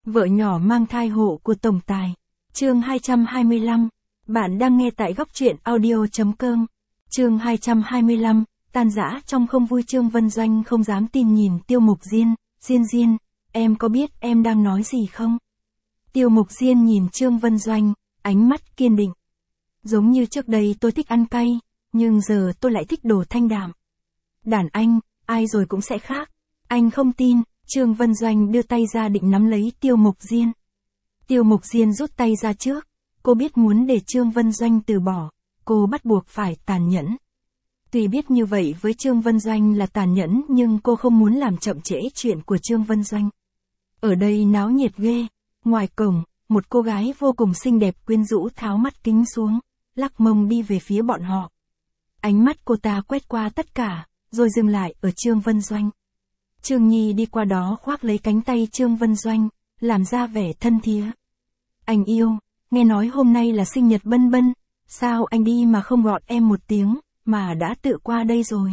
Vợ nhỏ mang thai hộ của tổng tài. Chương 225. Bạn đang nghe tại góc truyện audio.com. Chương 225. Tan rã trong không vui. Trương Vân Doanh không dám tin nhìn Tiêu Mục Diên. Diên, em có biết em đang nói gì không? Tiêu Mục Diên nhìn Trương Vân Doanh, ánh mắt kiên định. Giống như trước đây tôi thích ăn cay, nhưng giờ tôi lại thích đồ thanh đạm. Đàn anh, ai rồi cũng sẽ khác. Anh không tin. Trương Vân Doanh đưa tay ra định nắm lấy Tiêu Mục Diên. Tiêu Mục Diên rút tay ra trước. Cô biết muốn để Trương Vân Doanh từ bỏ, cô bắt buộc phải tàn nhẫn. Tuy biết như vậy với Trương Vân Doanh là tàn nhẫn, nhưng cô không muốn làm chậm trễ chuyện của Trương Vân Doanh. Ở đây náo nhiệt ghê. Ngoài cổng, một cô gái vô cùng xinh đẹp quyến rũ tháo mắt kính xuống, lắc mông đi về phía bọn họ. Ánh mắt cô ta quét qua tất cả, rồi dừng lại ở Trương Vân Doanh. Trương Nhi đi qua đó khoác lấy cánh tay Trương Vân Doanh, làm ra vẻ thân thía. Anh yêu, nghe nói hôm nay là sinh nhật Bân Bân, sao anh đi mà không gọi em một tiếng, mà đã tự qua đây rồi.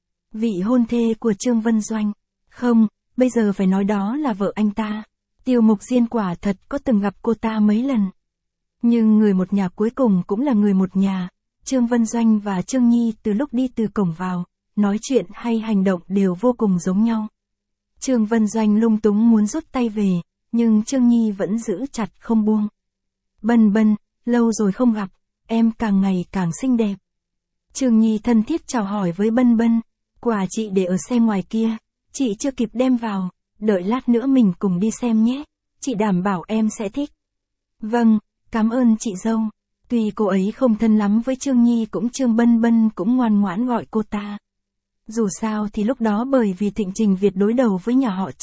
Vị hôn thê của Trương Vân Doanh. Không, bây giờ phải nói đó là vợ anh ta. Tiêu Mục Diên quả thật có từng gặp cô ta mấy lần. Nhưng người một nhà cuối cùng cũng là người một nhà. Trương Vân Doanh và Trương Nhi từ lúc đi từ cổng vào, nói chuyện hay hành động đều vô cùng giống nhau. Trương Vân Doanh lung túng muốn rút tay về, nhưng Trương Nhi vẫn giữ chặt không buông. Bân Bân, lâu rồi không gặp, em càng ngày càng xinh đẹp. Trương Nhi thân thiết chào hỏi với Bân Bân, quà chị để ở xe ngoài kia, chị chưa kịp đem vào, đợi lát nữa mình cùng đi xem nhé, chị đảm bảo em sẽ thích. Vâng, cảm ơn chị dâu. Tuy cô ấy không thân lắm với Trương Nhi cũng Trương Bân Bân cũng ngoan ngoãn gọi cô ta. Dù sao thì lúc đó bởi vì Thịnh Trình Việt đối đầu với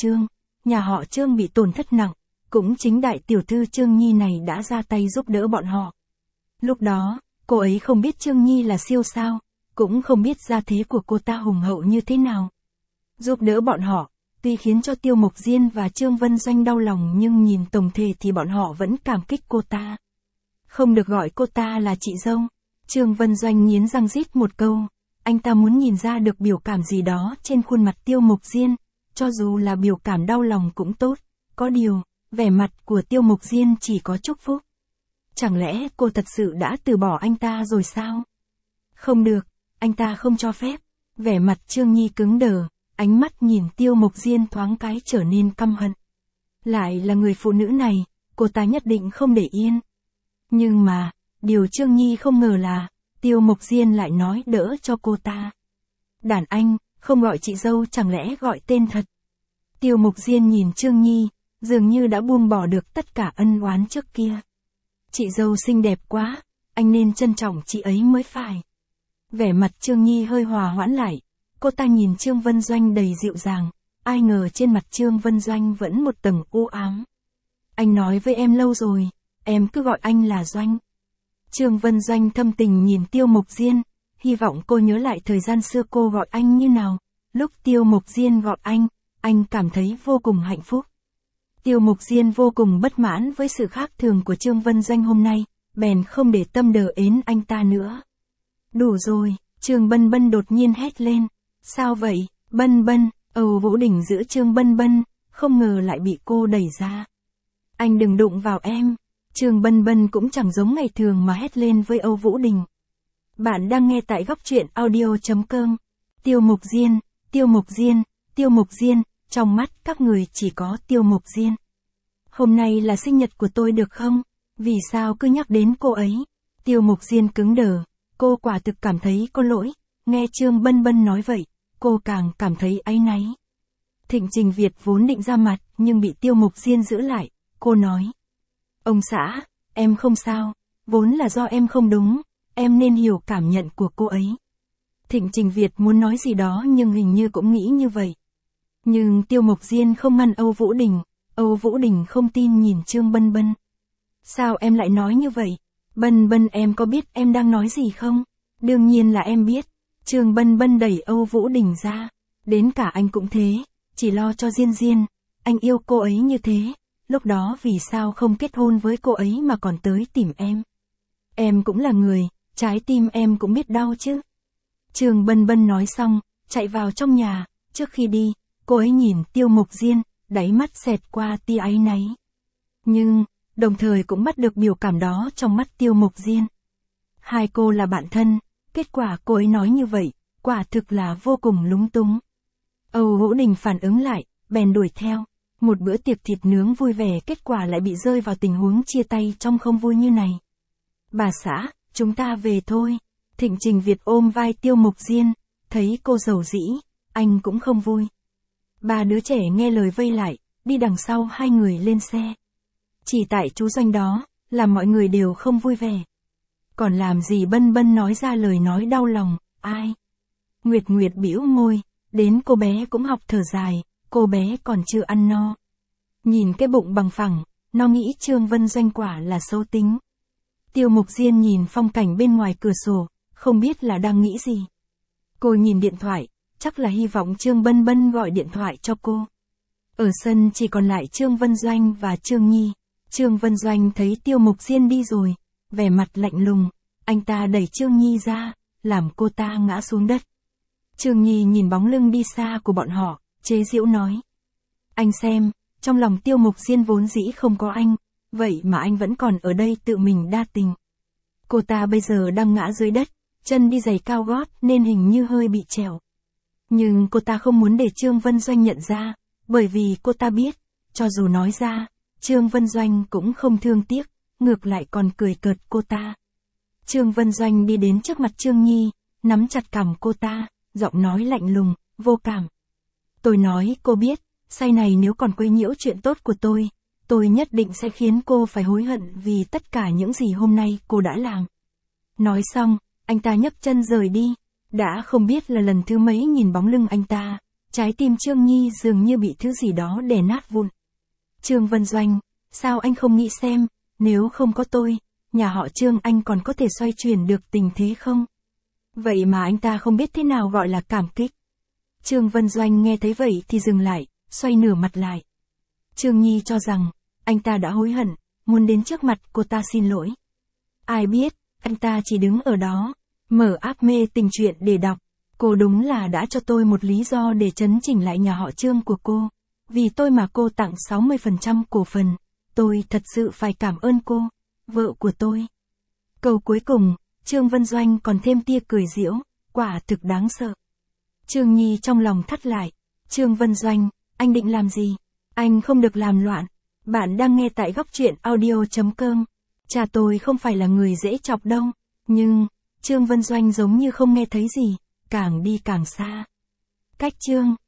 nhà họ Trương bị tổn thất nặng, cũng chính đại tiểu thư Trương Nhi này đã ra tay giúp đỡ bọn họ. Lúc đó, cô ấy không biết Trương Nhi là siêu sao, cũng không biết gia thế của cô ta hùng hậu như thế nào. Giúp đỡ bọn họ, tuy khiến cho Tiêu Mục Diên và Trương Vân Doanh đau lòng, nhưng nhìn tổng thể thì bọn họ vẫn cảm kích cô ta. Không được gọi cô ta là chị dâu. Trương Vân Doanh nghiến răng rít một câu. Anh ta muốn nhìn ra được biểu cảm gì đó trên khuôn mặt Tiêu Mục Diên, cho dù là biểu cảm đau lòng cũng tốt. Có điều, vẻ mặt của Tiêu Mục Diên chỉ có chúc phúc. Chẳng lẽ cô thật sự đã từ bỏ anh ta rồi sao? Không được, anh ta không cho phép. Vẻ mặt Trương Nhi cứng đờ, ánh mắt nhìn Tiêu Mục Diên thoáng cái trở nên căm hận. Lại là người phụ nữ này, cô ta nhất định không để yên. Nhưng mà, điều Trương Nhi không ngờ là, Tiêu Mục Diên lại nói đỡ cho cô ta. Đàn anh, không gọi chị dâu chẳng lẽ gọi tên thật. Tiêu Mục Diên nhìn Trương Nhi, dường như đã buông bỏ được tất cả ân oán trước kia. Chị dâu xinh đẹp quá, anh nên trân trọng chị ấy mới phải. Vẻ mặt Trương Nhi hơi hòa hoãn lại, cô ta nhìn Trương Vân Doanh đầy dịu dàng, ai ngờ trên mặt Trương Vân Doanh vẫn một tầng u ám. Anh nói với em lâu rồi, em cứ gọi anh là Doanh. Trương Vân Doanh thâm tình nhìn Tiêu Mục Diên, hy vọng cô nhớ lại thời gian xưa cô gọi anh như nào. Lúc Tiêu Mục Diên gọi anh cảm thấy vô cùng hạnh phúc. Tiêu Mục Diên vô cùng bất mãn với sự khác thường của Trương Vân Doanh hôm nay, bèn không để tâm đờ ến anh ta nữa. Đủ rồi, Trương Bân Bân đột nhiên hét lên. Sao vậy, Bân Bân? Âu Vũ Đình giữ Trương Bân Bân, không ngờ lại bị cô đẩy ra. Anh đừng đụng vào em. Trương Bân Bân cũng chẳng giống ngày thường mà hét lên với Âu Vũ Đình. Bạn đang nghe tại góc truyện audio.com. Tiêu Mục Diên, trong mắt các người chỉ có Tiêu Mục Diên. Hôm nay là sinh nhật của tôi được không? Vì sao cứ nhắc đến cô ấy? Tiêu Mục Diên cứng đờ, cô quả thực cảm thấy có lỗi, nghe Trương Bân Bân nói vậy, cô càng cảm thấy áy náy. Thịnh Trình Việt vốn định ra mặt, nhưng bị Tiêu Mục Diên giữ lại, cô nói. Ông xã, em không sao, vốn là do em không đúng, em nên hiểu cảm nhận của cô ấy. Thịnh Trình Việt muốn nói gì đó nhưng hình như cũng nghĩ như vậy. Nhưng Tiêu Mục Diên không ngăn Âu Vũ Đình không tin nhìn Trương Bân Bân. Sao em lại nói như vậy? Bân Bân, em có biết em đang nói gì không? Đương nhiên là em biết. Trương Bân Bân đẩy Âu Vũ Đình ra. Đến cả anh cũng thế, chỉ lo cho Diên, anh yêu cô ấy như thế. Lúc đó vì sao không kết hôn với cô ấy mà còn tới tìm em? Em cũng là người, trái tim em cũng biết đau chứ. Trương Bân Bân nói xong, chạy vào trong nhà, trước khi đi, cô ấy nhìn Tiêu Mục Diên, đáy mắt xẹt qua tia áy náy. Nhưng, đồng thời cũng bắt được biểu cảm đó trong mắt Tiêu Mộc Diên. Hai cô là bạn thân, kết quả cô ấy nói như vậy, quả thực là vô cùng lúng túng. Âu Hữu Đình phản ứng lại, bèn đuổi theo. Một bữa tiệc thịt nướng vui vẻ kết quả lại bị rơi vào tình huống chia tay trong không vui như này. Bà xã, chúng ta về thôi. Thịnh Trình Việt ôm vai Tiêu Mộc Diên, thấy cô giàu dĩ, anh cũng không vui. Ba đứa trẻ nghe lời vây lại, đi đằng sau hai người lên xe. Chỉ tại chú Doanh đó, làm mọi người đều không vui vẻ. Còn làm gì Bân Bân nói ra lời nói đau lòng, ai? Nguyệt Nguyệt bĩu môi, đến cô bé cũng học thở dài, cô bé còn chưa ăn no. Nhìn cái bụng bằng phẳng, nó nghĩ Trương Vân Doanh quả là xấu tính. Tiêu Mộc Diên nhìn phong cảnh bên ngoài cửa sổ, không biết là đang nghĩ gì. Cô nhìn điện thoại, chắc là hy vọng Trương Bân Bân gọi điện thoại cho cô. Ở sân chỉ còn lại Trương Vân Doanh và Trương Nhi. Trương Vân Doanh thấy Tiêu Mộc Diên đi rồi, vẻ mặt lạnh lùng, anh ta đẩy Trương Nhi ra, làm cô ta ngã xuống đất. Trương Nhi nhìn bóng lưng đi xa của bọn họ, chế giễu nói. Anh xem, trong lòng Tiêu Mộc Diên vốn dĩ không có anh, vậy mà anh vẫn còn ở đây tự mình đa tình. Cô ta bây giờ đang ngã dưới đất, chân đi giày cao gót nên hình như hơi bị trèo. Nhưng cô ta không muốn để Trương Vân Doanh nhận ra, bởi vì cô ta biết, cho dù nói ra, Trương Vân Doanh cũng không thương tiếc, ngược lại còn cười cợt cô ta. Trương Vân Doanh đi đến trước mặt Trương Nhi, nắm chặt cằm cô ta, giọng nói lạnh lùng, vô cảm. Tôi nói cô biết, say này nếu còn quấy nhiễu chuyện tốt của tôi nhất định sẽ khiến cô phải hối hận vì tất cả những gì hôm nay cô đã làm. Nói xong, anh ta nhấc chân rời đi, đã không biết là lần thứ mấy nhìn bóng lưng anh ta, trái tim Trương Nhi dường như bị thứ gì đó đè nát vụn. Trương Vân Doanh, sao anh không nghĩ xem, nếu không có tôi, nhà họ Trương anh còn có thể xoay chuyển được tình thế không? Vậy mà anh ta không biết thế nào gọi là cảm kích. Trương Vân Doanh nghe thấy vậy thì dừng lại, xoay nửa mặt lại. Trương Nhi cho rằng, anh ta đã hối hận, muốn đến trước mặt cô ta xin lỗi. Ai biết, anh ta chỉ đứng ở đó, mở app mê tình truyện để đọc. Cô đúng là đã cho tôi một lý do để chấn chỉnh lại nhà họ Trương của cô. Vì tôi mà cô tặng 60% cổ phần, tôi thật sự phải cảm ơn cô, vợ của tôi. Câu cuối cùng, Trương Vân Doanh còn thêm tia cười giễu, quả thực đáng sợ. Trương Nhi trong lòng thắt lại, Trương Vân Doanh, anh định làm gì? Anh không được làm loạn. Bạn đang nghe tại góc truyện audio.com. Cha tôi không phải là người dễ chọc đâu, nhưng, Trương Vân Doanh giống như không nghe thấy gì, càng đi càng xa. Cách Trương